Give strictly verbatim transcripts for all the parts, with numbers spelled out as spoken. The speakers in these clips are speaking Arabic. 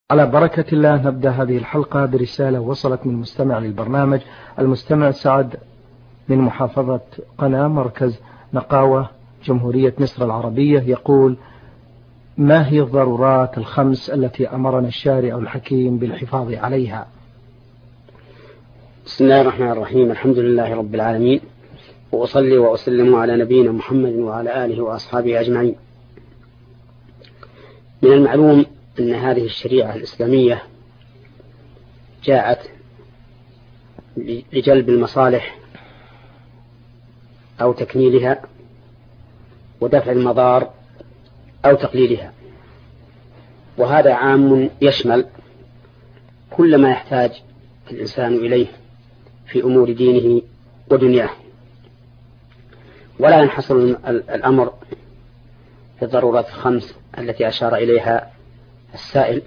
على بركة الله نبدأ هذه الحلقة برسالة وصلت من مستمع للبرنامج. المستمع سعد من محافظة قنا مركز نقاوة جمهورية مصر العربية يقول: ما هي الضرورات الخمس التي أمرنا الشارع الحكيم بالحفاظ عليها؟ بسم الله الرحمن الرحيم. الحمد لله رب العالمين، وأصلي وأسلم على نبينا محمد وعلى آله وأصحابه أجمعين. من المعلوم أن هذه الشريعة الإسلامية جاءت لجلب المصالح أو تكميلها ودفع المضار أو تقليلها، وهذا عام يشمل كل ما يحتاج الإنسان إليه في أمور دينه ودنياه، ولا ينحصر الأمر في الضرورات الخمس التي أشار إليها السائل،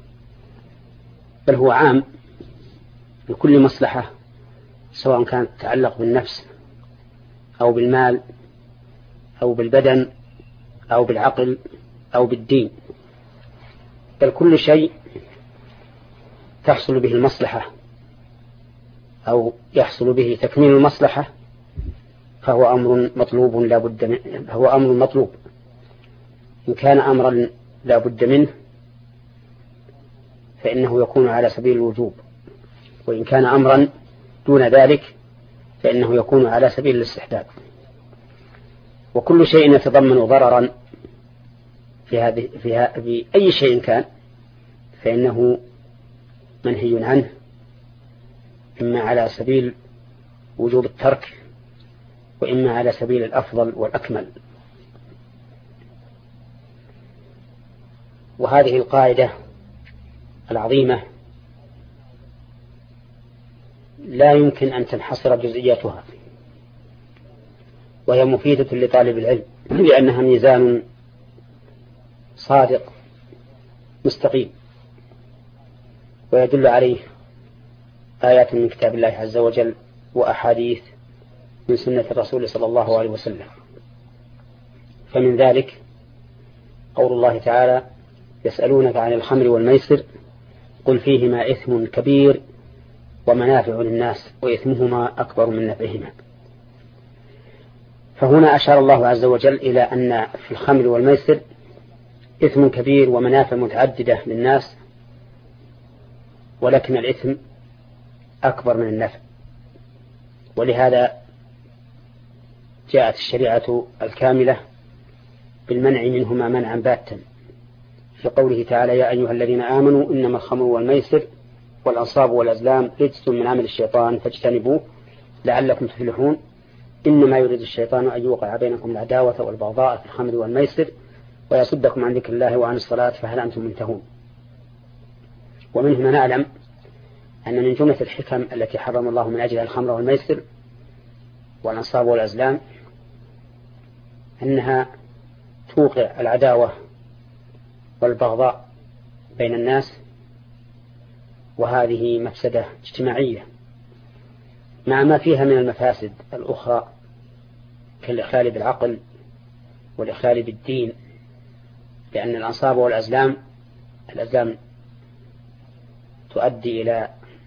بل هو عام لكل مصلحة، سواء كانت تتعلق بالنفس أو بالمال أو بالبدن أو بالعقل أو بالدين، بل كل شيء تحصل به المصلحة أو يحصل به تكميل المصلحة فهو أمر مطلوب لا بد منه. هو أمر مطلوب إن كان أمرا لا بد منه فإنه يكون على سبيل الوجوب، وإن كان أمرا دون ذلك فإنه يكون على سبيل الاستحباب. وكل شيء يتضمن ضررا في هذه في, في أي شيء كان فإنه منهي عنه، إما على سبيل وجوب الترك وإما على سبيل الأفضل والأكمل. وهذه القاعدة العظيمة لا يمكن أن تنحصر جزئياتها، وهي مفيدة لطالب العلم لأنها ميزان صادق مستقيم، ويدل عليه آيات من كتاب الله عز وجل وأحاديث من سنة الرسول صلى الله عليه وسلم. فمن ذلك قول الله تعالى: يسألونك عن الخمر والميسر قل فيهما إثم كبير ومنافع للناس وإثمهما أكبر من نفعهما. فهنا أشار الله عز وجل إلى أن في الخمر والميسر إثم كبير ومنافع متعددة للناس، ولكن الإثم أكبر من النفع، ولهذا جاءت الشريعة الكاملة بالمنع منهما منعا باتا في قوله تعالى: يا أيها الذين آمنوا إنما الخمر والميسر والأنصاب والأزلام رجس من عمل الشيطان فاجتنبوه لعلكم تفلحون إنما يريد الشيطان أن يوقع بينكم العداوة والبغضاء في الخمر والميسر ويصدكم عن ذكر الله وعن الصلاة فهل أنتم منتهون. ومن هنا نعلم أن من جملة الحكم التي حرم الله من أجلها الخمر والميسر والأنصاب والأزلام أنها توقع العداوة والبغضاء بين الناس، وهذه مفسدة اجتماعية مع ما فيها من المفاسد الأخرى كالإخلال بالعقل والإخلال بالدين، لأن الأنصاب والأزلام الأزلام تؤدي إلى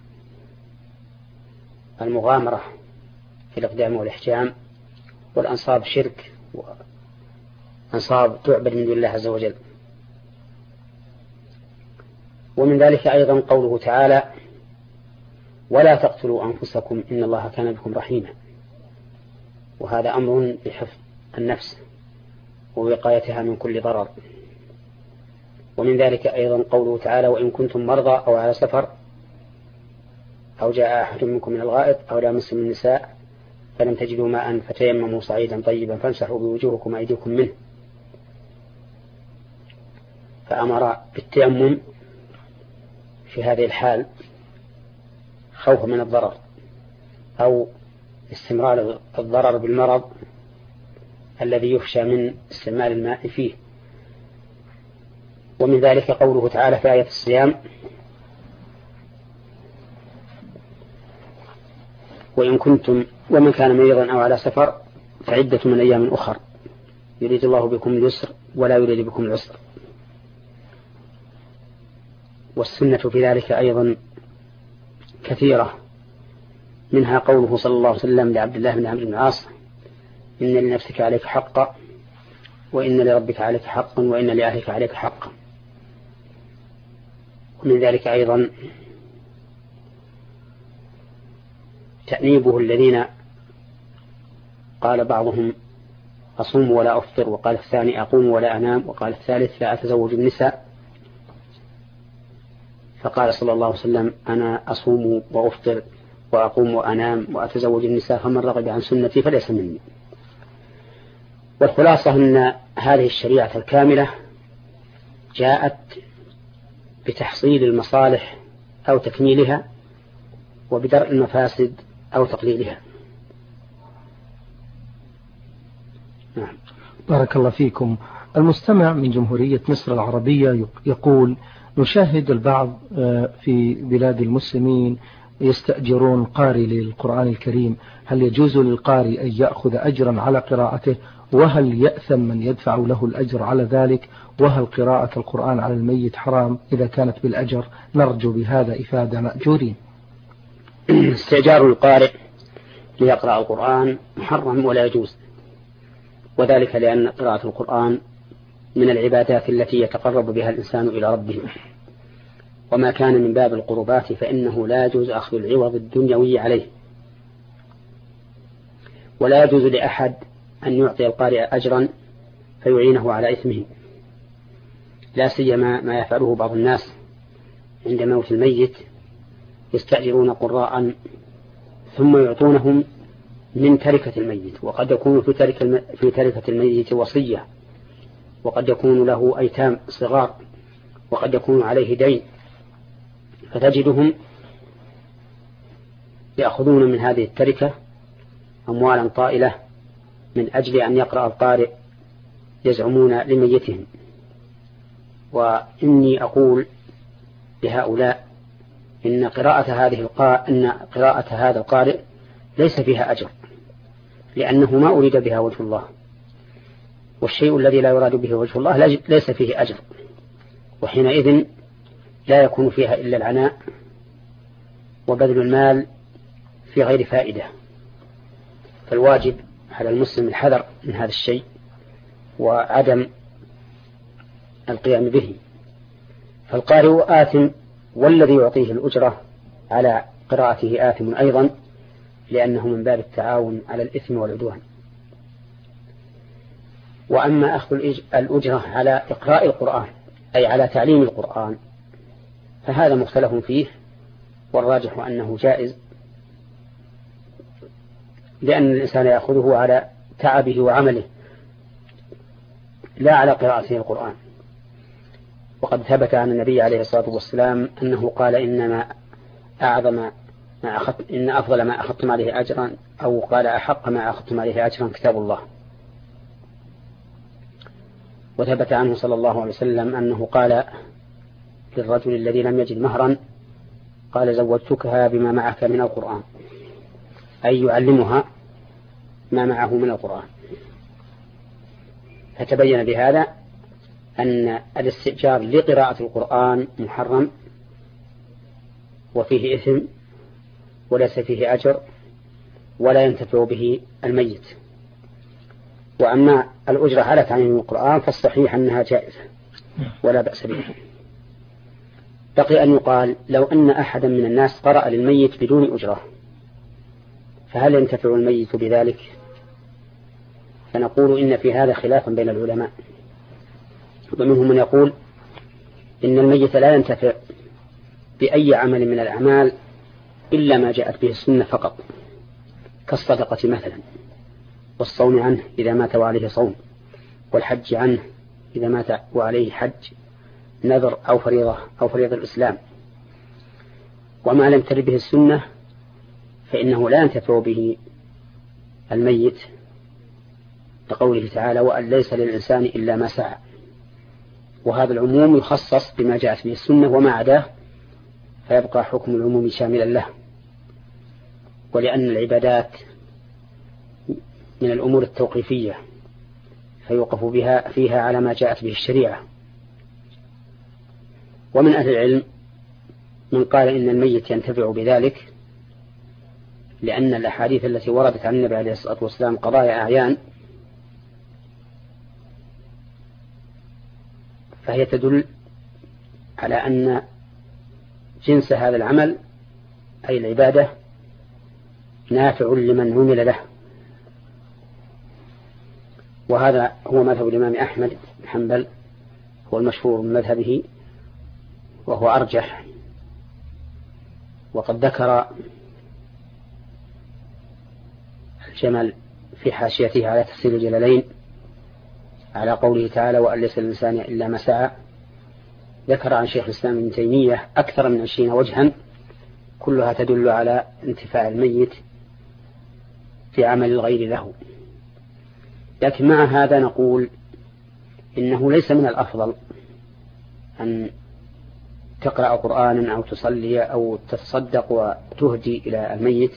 المغامرة في الإقدام والإحجام، والأنصاب شرك وأنصاب تعبد من دون الله عز وجل. ومن ذلك أيضا قوله تعالى: ولا تقتلوا أنفسكم إن الله كان بكم رحيما، وهذا أمر بحفظ النفس ووقايتها من كل ضرر. ومن ذلك أيضا قوله تعالى: وإن كنتم مرضى أو على سفر أو جاء أحد منكم من الغائط أو لامستم النساء فلم تجدوا ماء فتيمموا صعيدا طيبا فامسحوا بوجوهكم وأيديكم منه، فأمر بالتيمم في هذه الحال خوفا من الضرر أو استمرار الضرر بالمرض الذي يخشى من استعمال الماء فيه. ومن ذلك قوله تعالى في آية الصيام: وإن كنتم ومن كان مريضا أو على سفر فعدة من أيام أخر يريد الله بكم اليسر ولا يريد بكم العسر. والسنة في ذلك أيضا كثيرة، منها قوله صلى الله عليه وسلم لعبد الله بن عمرو بن العاص: إن لنفسك عليك حقا، وإن لربك عليك حقا، وإن لأهلك عليك حقا. ومن ذلك أيضا تأنيبه الذين قال بعضهم أصوم ولا أفطر، وقال الثاني أقوم ولا أنام، وقال الثالث لا أتزوج النساء. فقال صلى الله عليه وسلم: أنا أصوم وأفطر وأقوم وأنام وأتزوج النساء، فمن رغب عن سنتي فليس مني. والخلاصة أن هذه الشريعة الكاملة جاءت بتحصيل المصالح أو تكميلها، وبدرء المفاسد أو تقليلها. نعم. بارك الله فيكم. المستمع من جمهورية مصر العربية يقول: نشاهد البعض في بلاد المسلمين يستأجرون قارئ للقرآن الكريم، هل يجوز للقارئ أن يأخذ أجرا على قراءته؟ وهل يأثم من يدفع له الأجر على ذلك؟ وهل قراءة القرآن على الميت حرام إذا كانت بالأجر؟ نرجو بهذا إفادة مأجورين. استئجار القارئ ليقرأ القرآن محرم ولا يجوز، وذلك لأن قراءة القرآن من العبادات التي يتقرب بها الإنسان إلى ربه، وما كان من باب القربات فإنه لا يجوز أخذ العوض الدنيوي عليه، ولا يجوز لأحد أن يعطي القارئ أجرا فيعينه على إثمه، لا سيما ما يفعله بعض الناس عند موت الميت، يستأجرون قراء ثم يعطونهم من تركة الميت، وقد يكون في تركة في تركة الميت وصية، وقد يكون له أيتام صغار، وقد يكون عليه دين، فتجدهم يأخذون من هذه التركة أموالا طائلة من أجل أن يقرأ القارئ يزعمون لميتهم. وإني أقول لهؤلاء إن قراءة هذه القاء إن قراءة هذا القارئ ليس فيها أجر، لأنه ما أريد بها وجه الله، والشيء الذي لا يراد به وجه الله ليس فيه أجر، وحينئذ لا يكون فيها إلا العناء وبذل المال في غير فائدة. فالواجب على المسلم الحذر من هذا الشيء وعدم القيام به. فالقارئ آثم، والذي يعطيه الأجرة على قراءته آثم أيضا، لأنه من باب التعاون على الإثم والعدوان. وأما أخذ الأجرة على إقراء القرآن أي على تعليم القرآن فهذا مختلف فيه، والراجح أنه جائز، لأن الإنسان يأخذه على تعبه وعمله لا على قراءته القرآن. وقد ثبت عن النبي عليه الصلاة والسلام أنه قال: إنما أعظم ما أخذ إن أفضل ما أخذتم عليه أجرا، أو قال: أحق ما أخذتم عليه أجرا كتاب الله. وثبت عنه صلى الله عليه وسلم أنه قال للرجل الذي لم يجد مهرا، قال: زوجتكها بما معك من القرآن، أي يعلمها ما معه من القرآن. فتبين بهذا أن الاستئجار لقراءة القرآن محرم وفيه إثم وليس فيه أجر ولا ينتفع به الميت. وأما الأجرة على تعليم القرآن فالصحيح أنها جائزة ولا بأس بها. بقي أن يقال: لو أن أحدا من الناس قرأ للميت بدون أجرة فهل ينتفع الميت بذلك؟ فنقول إن في هذا خلافا بين العلماء، ومنهم من يقول إن الميت لا ينتفع بأي عمل من الأعمال إلا ما جاءت به السنة فقط، كالصدقة مثلا، والصوم عنه إذا مات وعليه صوم، والحج عنه إذا مات وعليه حج، نذر أو فريضة أو فريضة الإسلام. وما لم ترد به السنة فإنه لا ينتفع به الميت، لقوله تعالى: وأن ليس للإنسان إلا ما سعى. وهذا العموم يخصص بما جاءت به السنة، وما عداه فيبقى حكم العموم شاملا له. ولأن العبادات من الأمور التوقيفية فيوقف بها فيها على ما جاءت به الشريعة. ومن أهل العلم من قال إن الميت ينتفع بذلك، لأن الأحاديث التي وردت عن النبي عليه الصلاة والسلام قضايا أعيان، فهي تدل على أن جنس هذا العمل أي العبادة نافع لمن عمل له. وهذا هو مذهب الإمام أحمد بن حنبل، هو المشهور من مذهبه وهو أرجح. وقد ذكر الجمل في حاشيته على تفسير الجلالين على قوله تعالى وأن ليس للإنسان إلا ما سعى، ذكر عن شيخ الإسلام ابن تيمية أكثر من عشرين وجها كلها تدل على انتفاع الميت في عمل الغير له. لكن مع هذا نقول إنه ليس من الأفضل أن تقرأ قرآنا أو تصلي أو تتصدق وتهدي إلى الميت،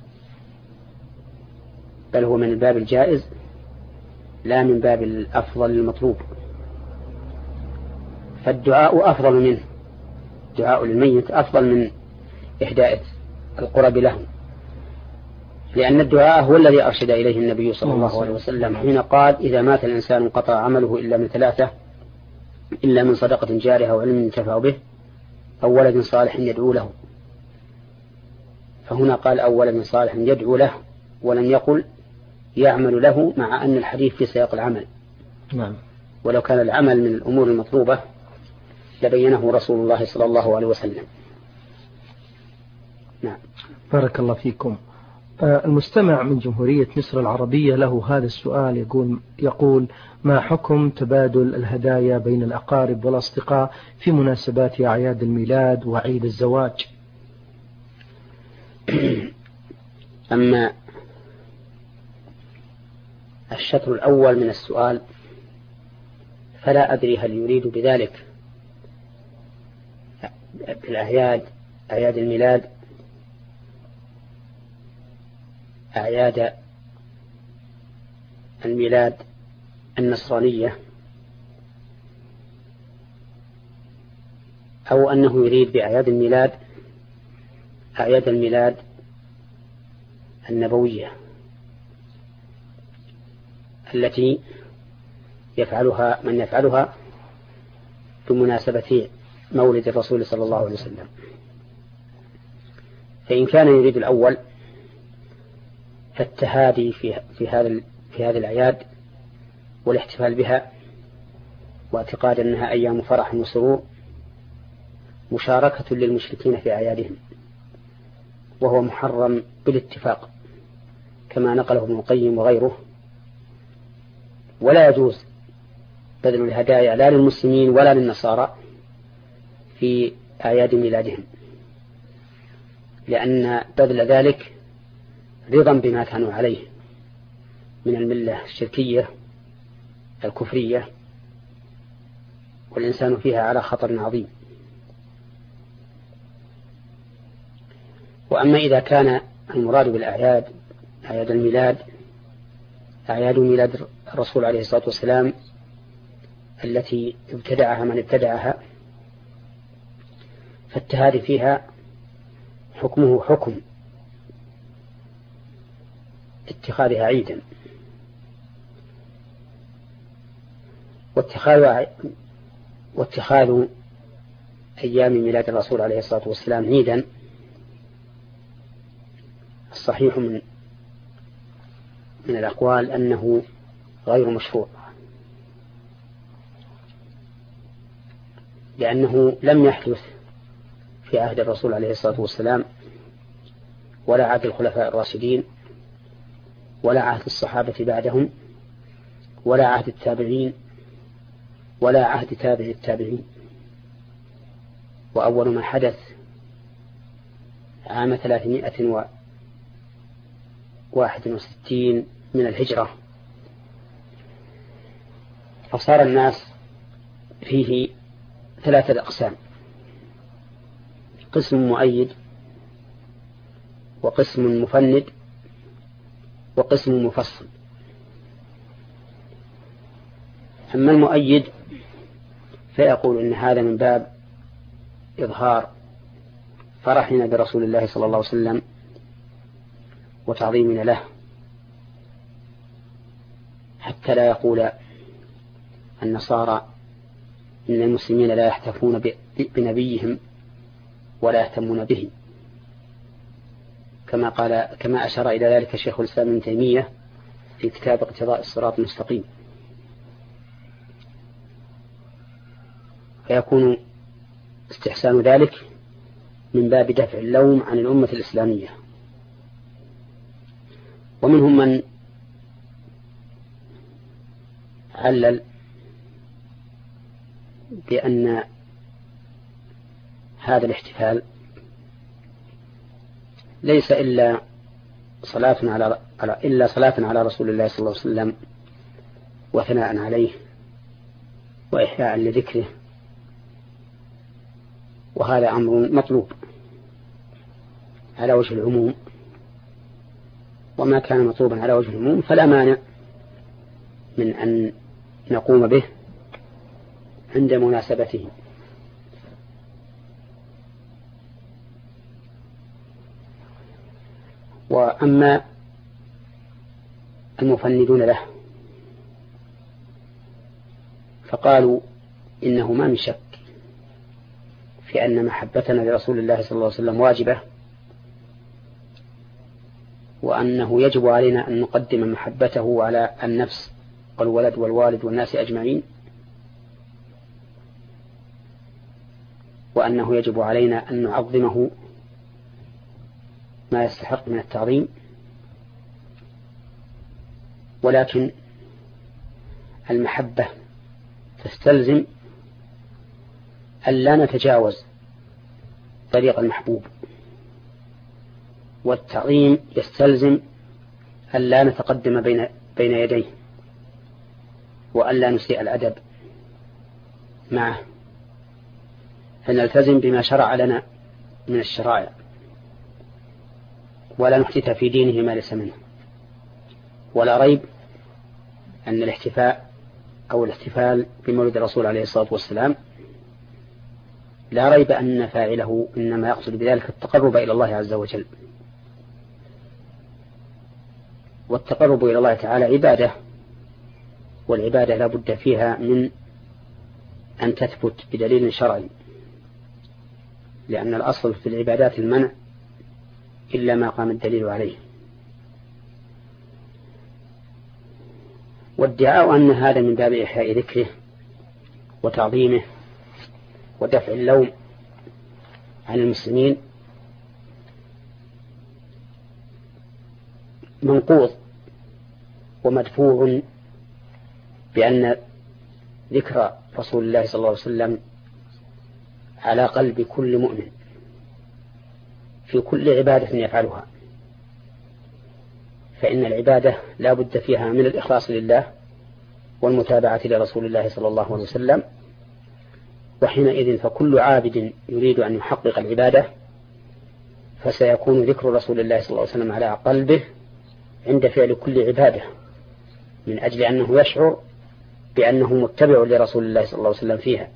بل هو من الباب الجائز لا من باب الأفضل المطلوب. فالدعاء أفضل منه، دعاء للميت أفضل من إهداء القرب له، لأن الدعاء هو الذي أرشد إليه النبي صلى الله عليه وسلم حين قال إذا مات الإنسان انقطع عمله إلا من ثلاثة، إلا من صدقة جارها وعلم ينتفع به أو ولد صالح يدعو له. فهنا قال أو ولد صالح يدعو له، ولم يقل يعمل له، مع أن الحديث في سياق العمل. نعم. ولو كان العمل من الأمور المطلوبة لبينه رسول الله صلى الله عليه وسلم. نعم. بارك الله فيكم. المستمع من جمهورية مصر العربية له هذا السؤال، يقول, يقول ما حكم تبادل الهدايا بين الأقارب والأصدقاء في مناسبات أعياد الميلاد وعيد الزواج؟ أما الشطر الأول من السؤال فلا أدري هل يريد بذلك بالأعياد أعياد الميلاد أعياد الميلاد النصرانية، أو أنه يريد بأعياد الميلاد أعياد الميلاد النبوية التي يفعلها من يفعلها بمناسبة مولد الرسول صلى الله عليه وسلم. فإن كان يريد الأول فالتهادي في في هذا في هذه الأعياد والاحتفال بها واعتقاد أنها أيام فرح وسرور مشاركة للمشركين في أعيادهم، وهو محرم بالاتفاق كما نقله ابن القيم وغيره. ولا يجوز بذل الهدايا لا للمسلمين ولا للنصارى في أعياد ميلادهم، لأن بذل ذلك رضا بما كانوا عليه من الملة الشركية الكفرية، والإنسان فيها على خطر عظيم. وأما إذا كان المراد بالأعياد أعياد الميلاد أعياد ميلاد الرسول عليه الصلاة والسلام التي ابتدعها من ابتدعها، فالتهادي فيها حكمه حكم اتخاذها عيدا، واتخاذ واتخاذ أيام ميلاد الرسول عليه الصلاة والسلام عيدا الصحيح من من الأقوال أنه غير مشروع، لأنه لم يحدث في عهد الرسول عليه الصلاة والسلام ولا عهد الخلفاء الراشدين ولا عهد الصحابة بعدهم ولا عهد التابعين ولا عهد تابع التابعين. وأول ما حدث عام ثلاثمائة وواحد وستين من الهجرة، فصار الناس فيه ثلاثة أقسام: قسم مؤيد وقسم مفند وقسم مفصل. أما المؤيد فيقول إن هذا من باب إظهار فرحنا برسول الله صلى الله عليه وسلم وتعظيمنا له، حتى لا يقول النصارى إن المسلمين لا يحتفون بنبيهم ولا يهتمون به، كما قال كما أشار إلى ذلك شيخ الإسلام ابن تيمية في كتاب اقتضاء الصراط المستقيم. فيكون استحسان ذلك من باب دفع اللوم عن الأمة الإسلامية. ومنهم من علل بأن هذا الاحتفال ليس إلا صلاة على إلا صلاة على رسول الله صلى الله عليه وسلم وثناء عليه وإحياء لذكره، وهذا أمر مطلوب على وجه العموم، وما كان مطلوبا على وجه العموم فلا مانع من أن نقوم به عند مناسبته. وأما المفندون له فقالوا إنه ما من شك في أن محبتنا لرسول الله صلى الله عليه وسلم واجبة، وأنه يجب علينا أن نقدم محبته على النفس والولد والوالد والناس أجمعين، وأنه يجب علينا أن نعظمه ما يستحق من التعظيم، ولكن المحبة تستلزم أن لا نتجاوز طريق المحبوب، والتعظيم يستلزم أن لا نتقدم بين بين يديه، وأن لا نسيء الأدب معه، فنلتزم بما شرع لنا من الشرائع، ولا نحدث في دينه ما ليس منه. ولا ريب أن الاحتفاء أو الاحتفال بمولد الرسول عليه الصلاة والسلام لا ريب أن فاعله إنما يقصد بذلك التقرب إلى الله عز وجل، والتقرب إلى الله تعالى عبادة، والعبادة لا بد فيها من أن تثبت بدليل شرعي، لأن الأصل في العبادات المنع إلا ما قام الدليل عليه. وادعاء أن هذا من باب إحياء ذكره وتعظيمه ودفع اللوم عن المسلمين منقوض ومدفوع بأن ذكر رسول الله صلى الله عليه وسلم على قلب كل مؤمن في كل عبادة يفعلها، فإن العبادة لا بد فيها من الإخلاص لله والمتابعة لرسول الله صلى الله عليه وسلم، وحينئذ فكل عابد يريد أن يحقق العبادة فسيكون ذكر رسول الله صلى الله عليه وسلم على قلبه عند فعل كل عبادة، من أجل أنه يشعر بأنه متبع لرسول الله صلى الله عليه وسلم فيها.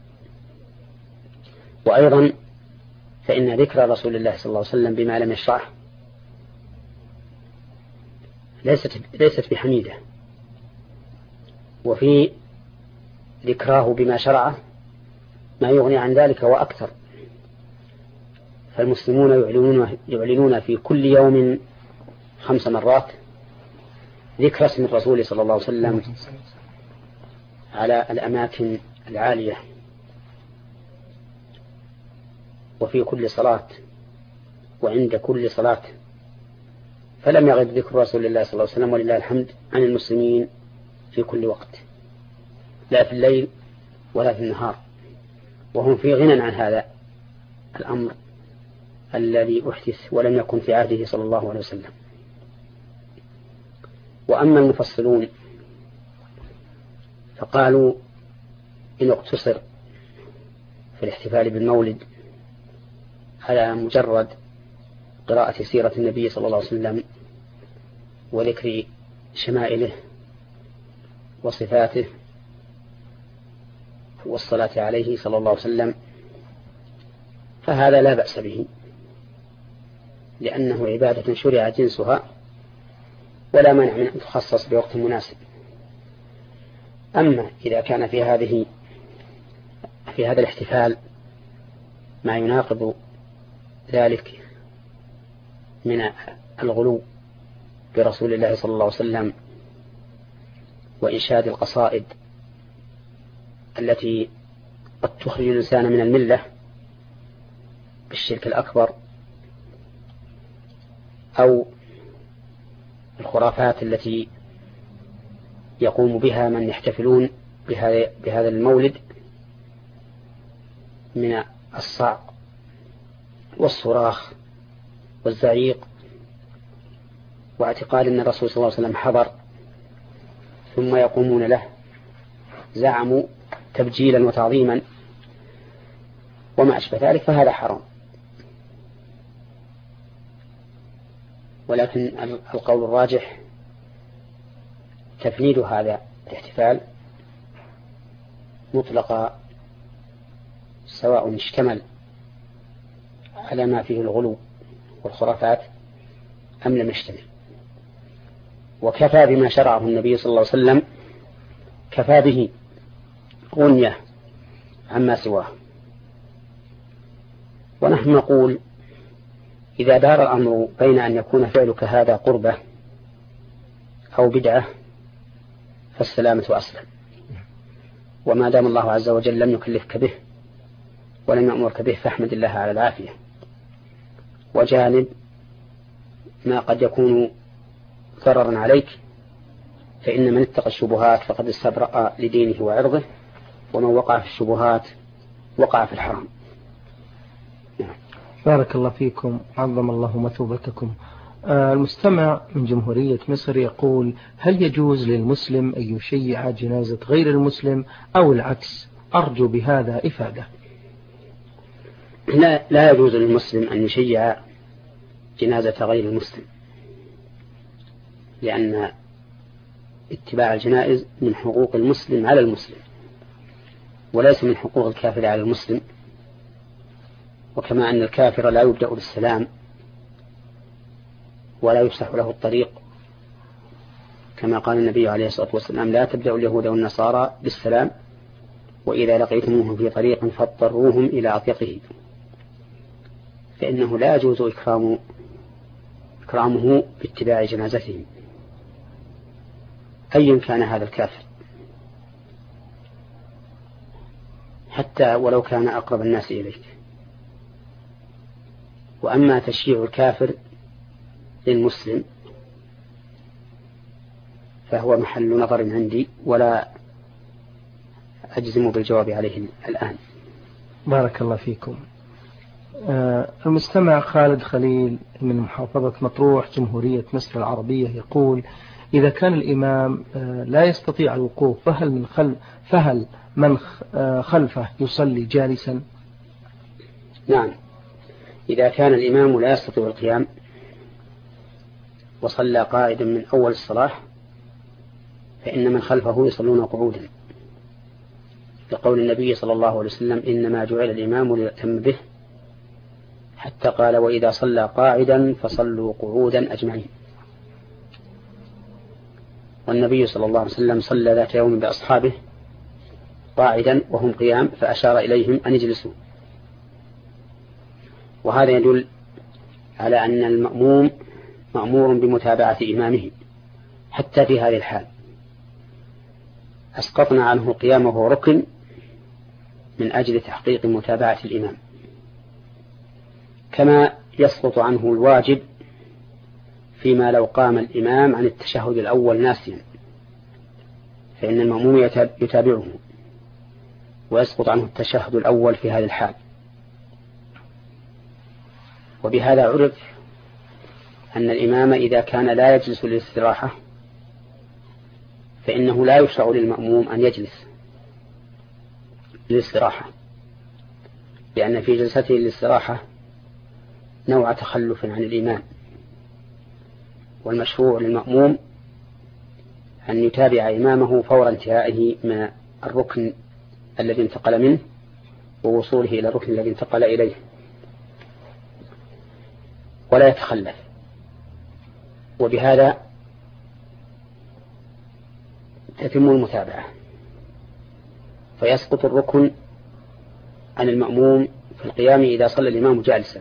وأيضا فإن ذكر رسول الله صلى الله عليه وسلم بما لم يشرعه ليست ليست بحميدة، وفي ذكراه بما شرعه ما يغني عن ذلك وأكثر. فالمسلمون يعلنون, يعلنون في كل يوم خمس مرات ذكر اسم الرسول صلى الله عليه وسلم على الأماكن العالية، وفي كل صلاة وعند كل صلاة، فلم يغب ذكر رسول الله صلى الله عليه وسلم ولله الحمد عن المسلمين في كل وقت، لا في الليل ولا في النهار، وهم في غنى عن هذا الأمر الذي أحدث ولم يكن في عهده صلى الله عليه وسلم. وأما المفصلون فقالوا إن اقتصر في الاحتفال بالمولد على مجرد قراءة سيرة النبي صلى الله عليه وسلم وذكر شمائله وصفاته والصلاة عليه صلى الله عليه وسلم فهذا لا بأس به، لأنه عبادة شرع جنسها ولا مانع من أن تخصص بوقت مناسب. أما إذا كان في هذه في هذا الاحتفال ما يناقض ذلك من الغلو برسول الله صلى الله عليه وسلم وإنشاد القصائد التي قد تخرج الإنسان من الملة بالشرك الأكبر، أو الخرافات التي يقوم بها من يحتفلون بهذا المولد من الصعق والصراخ والزعيق، واعتقاد أن الرسول صلى الله عليه وسلم حضر ثم يقومون له، زعموا تبجيلا وتعظيما وما أشبه ذلك، فهذا حرام. ولكن القول الراجح تفنيد هذا الاحتفال مطلقا، سواء اشتمل على ما فيه الغلو والخرافات أم لم يشتمل. وكفى بما شرعه النبي صلى الله عليه وسلم، كفى به غنية عما سواه. ونحن نقول إذا دار الأمر بين أن يكون فعلك هذا قربة أو بدعة فالسلامة أسلم، وما دام الله عز وجل لم يكلفك به ولم يأمرك به فاحمد الله على العافية. وجانب ما قد يكون ضررا عليك، فإن من اتقى الشبهات فقد استبرأ لدينه وعرضه، ومن وقع في الشبهات وقع في الحرام. بارك الله فيكم، عظم الله مثوبتكم. آه المستمع من جمهورية مصر يقول: هل يجوز للمسلم أن يشيع جنازة غير المسلم أو العكس؟ أرجو بهذا إفادة. لا, لا يجوز للمسلم أن يشيع جنازة غير المسلم، لأن اتباع الجنائز من حقوق المسلم على المسلم، وليس من حقوق الكافر على المسلم. وكما أن الكافر لا يبدأ بالسلام ولا يفسح له الطريق، كما قال النبي عليه الصلاة والسلام: لا تبدأ اليهود والنصارى بالسلام، وإذا لقيتموهم في طريق فاضطروهم إلى أطيقه، فإنه لا يجوز إكرام إكرامه باتباع جنازتهم أيا كان هذا الكافر، حتى ولو كان أقرب الناس إليك. وأما تشييع الكافر للمسلم فهو محل نظر عندي، ولا أجزم بالجواب عليه الآن. بارك الله فيكم. آه المستمع خالد خليل من محافظة مطروح جمهورية مصر العربية يقول: إذا كان الإمام آه لا يستطيع الوقوف فهل من خلف فهل من خلفه يصلي جالسا؟ نعم، إذا كان الإمام لا يستطيع القيام وصلى قاعدا من أول الصلاة فإن من خلفه يصلون قعودا، لقول النبي صلى الله عليه وسلم: إنما جعل الإمام ليؤتم به، حتى قال: وإذا صلى قاعدا فصلوا قعودا أجمعين. والنبي صلى الله عليه وسلم صلى ذات يوم بأصحابه قاعدا وهم قيام، فأشار إليهم أن يجلسوا. وهذا يدل على أن المأموم مأمور بمتابعة إمامه حتى في هذه الحال. أسقطنا عنه القيام وهو ركن من أجل تحقيق متابعة الإمام، كما يسقط عنه الواجب فيما لو قام الإمام عن التشهد الأول ناسيا، فإن المأموم يتابعه ويسقط عنه التشهد الأول في هذه الحال. وبهذا عرف أن الإمام إذا كان لا يجلس للاستراحة فإنه لا يشرع للمأموم أن يجلس للاستراحة، لأن في جلسته للاستراحة نوع تخلف عن الإمام، والمشروع للمأموم أن يتابع إمامه فور انتهائه من الركن الذي انتقل منه ووصوله إلى الركن الذي انتقل إليه. ولا يتخلف، وبهذا تتم المتابعة، فيسقط الركن عن المأموم في القيام إذا صلى الإمام جالسا،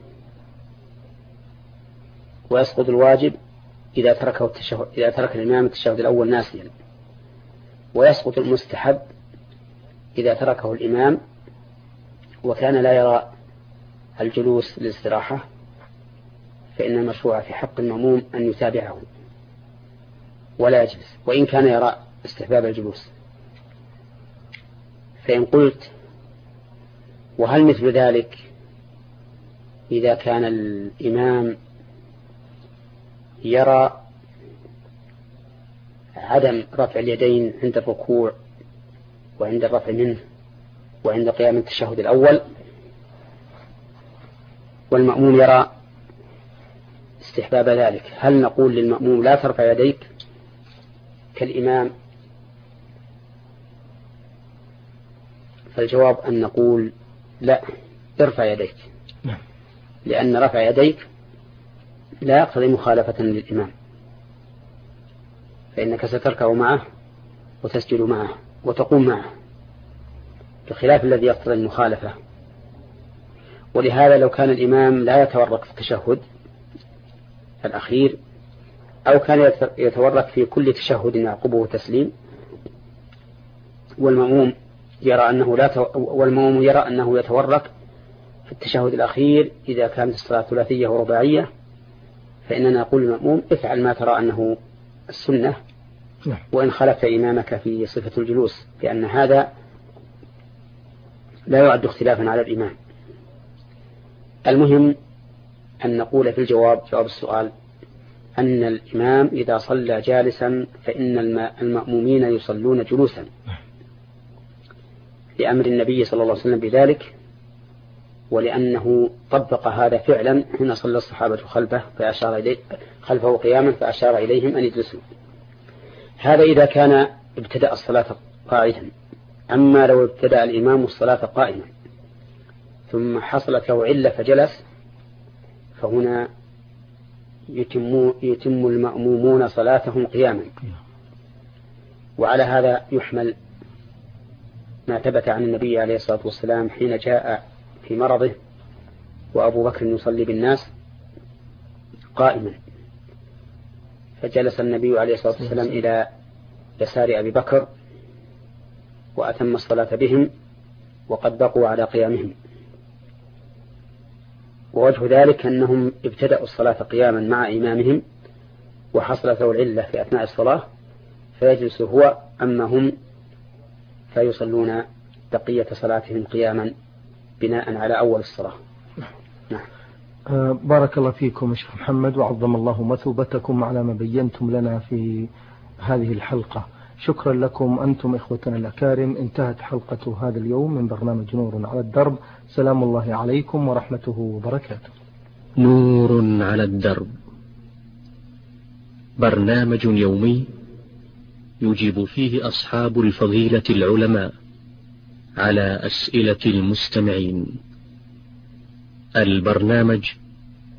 ويسقط الواجب إذا تركه التشهد إذا ترك الإمام التشهد الأول ناسيا، ويسقط المستحب إذا تركه الإمام وكان لا يرى الجلوس للاستراحة، فإن المشروع في حق المأموم أن يتابعه ولا يجلس، وإن كان يرى استحباب الجلوس. فإن قلت وهل مثل ذلك إذا كان الإمام يرى عدم رفع اليدين عند الركوع وعند الرفع منه وعند قيام التشهد الأول، والمأموم يرى استحباب ذلك، هل نقول للمأموم لا ترفع يديك كالإمام؟ فالجواب أن نقول لا، ارفع يديك، لأن رفع يديك لا يقتضي مخالفة للإمام، فإنك ستركع معه وتسجد معه وتقوم معه، بخلاف الذي يقتضي المخالفة. ولهذا لو كان الإمام لا يتورك في التشهد الأخير، أو كان يتورك في كل تشهد يعقبه تسليم، والمأموم يرى أنه لا تو... والمأموم يرى أنه يتورك في التشهد الأخير إذا كانت الصلاة ثلاثية ورباعية، فإننا نقول للمأموم افعل ما ترى أنه السنة، وإن خلفت إمامك في صفة الجلوس، لأن هذا لا يعد اختلافا على الإمام. المهم أن نقول في الجواب جواب السؤال أن الإمام إذا صلى جالسا فإن المأمومين يصلون جلوسا، لأمر النبي صلى الله عليه وسلم بذلك، ولأنه طبق هذا فعلا حين صلى الصحابة خلفه فأشار إليه خلفه قياما فأشار إليهم أن يجلسوا. هذا إذا كان ابتدأ الصلاة قاعدا. أما لو ابتدأ الإمام الصلاة قائما ثم حصلت له علة فجلس، فهنا يتم, يتم المأمومون صلاتهم قياما. وعلى هذا يحمل ما ثبت عن النبي عليه الصلاة والسلام حين جاء في مرضه وأبو بكر يصلي بالناس قائما، فجلس النبي عليه الصلاة والسلام إلى يسار أبي بكر وأتم الصلاة بهم وقد بقوا على قيامهم. ووجه ذلك أنهم ابتدأوا الصلاة قياما مع إمامهم وحصلت له العلة في أثناء الصلاة فيجلس هو، أما هم فيصلون بقية صلاتهم قياما بناء على أول الصلاة. نعم. أه بارك الله فيكم شيخ محمد، وعظم الله مثوبتكم على ما بينتم لنا في هذه الحلقة. شكرا لكم أنتم إخوتنا الأكارم. انتهت حلقة هذا اليوم من برنامج نور على الدرب. سلام الله عليكم ورحمته وبركاته. نور على الدرب، برنامج يومي يجيب فيه أصحاب الفضيلة العلماء على أسئلة المستمعين. البرنامج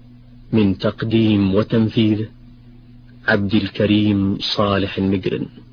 من تقديم وتنفيذ عبد الكريم صالح المقرن.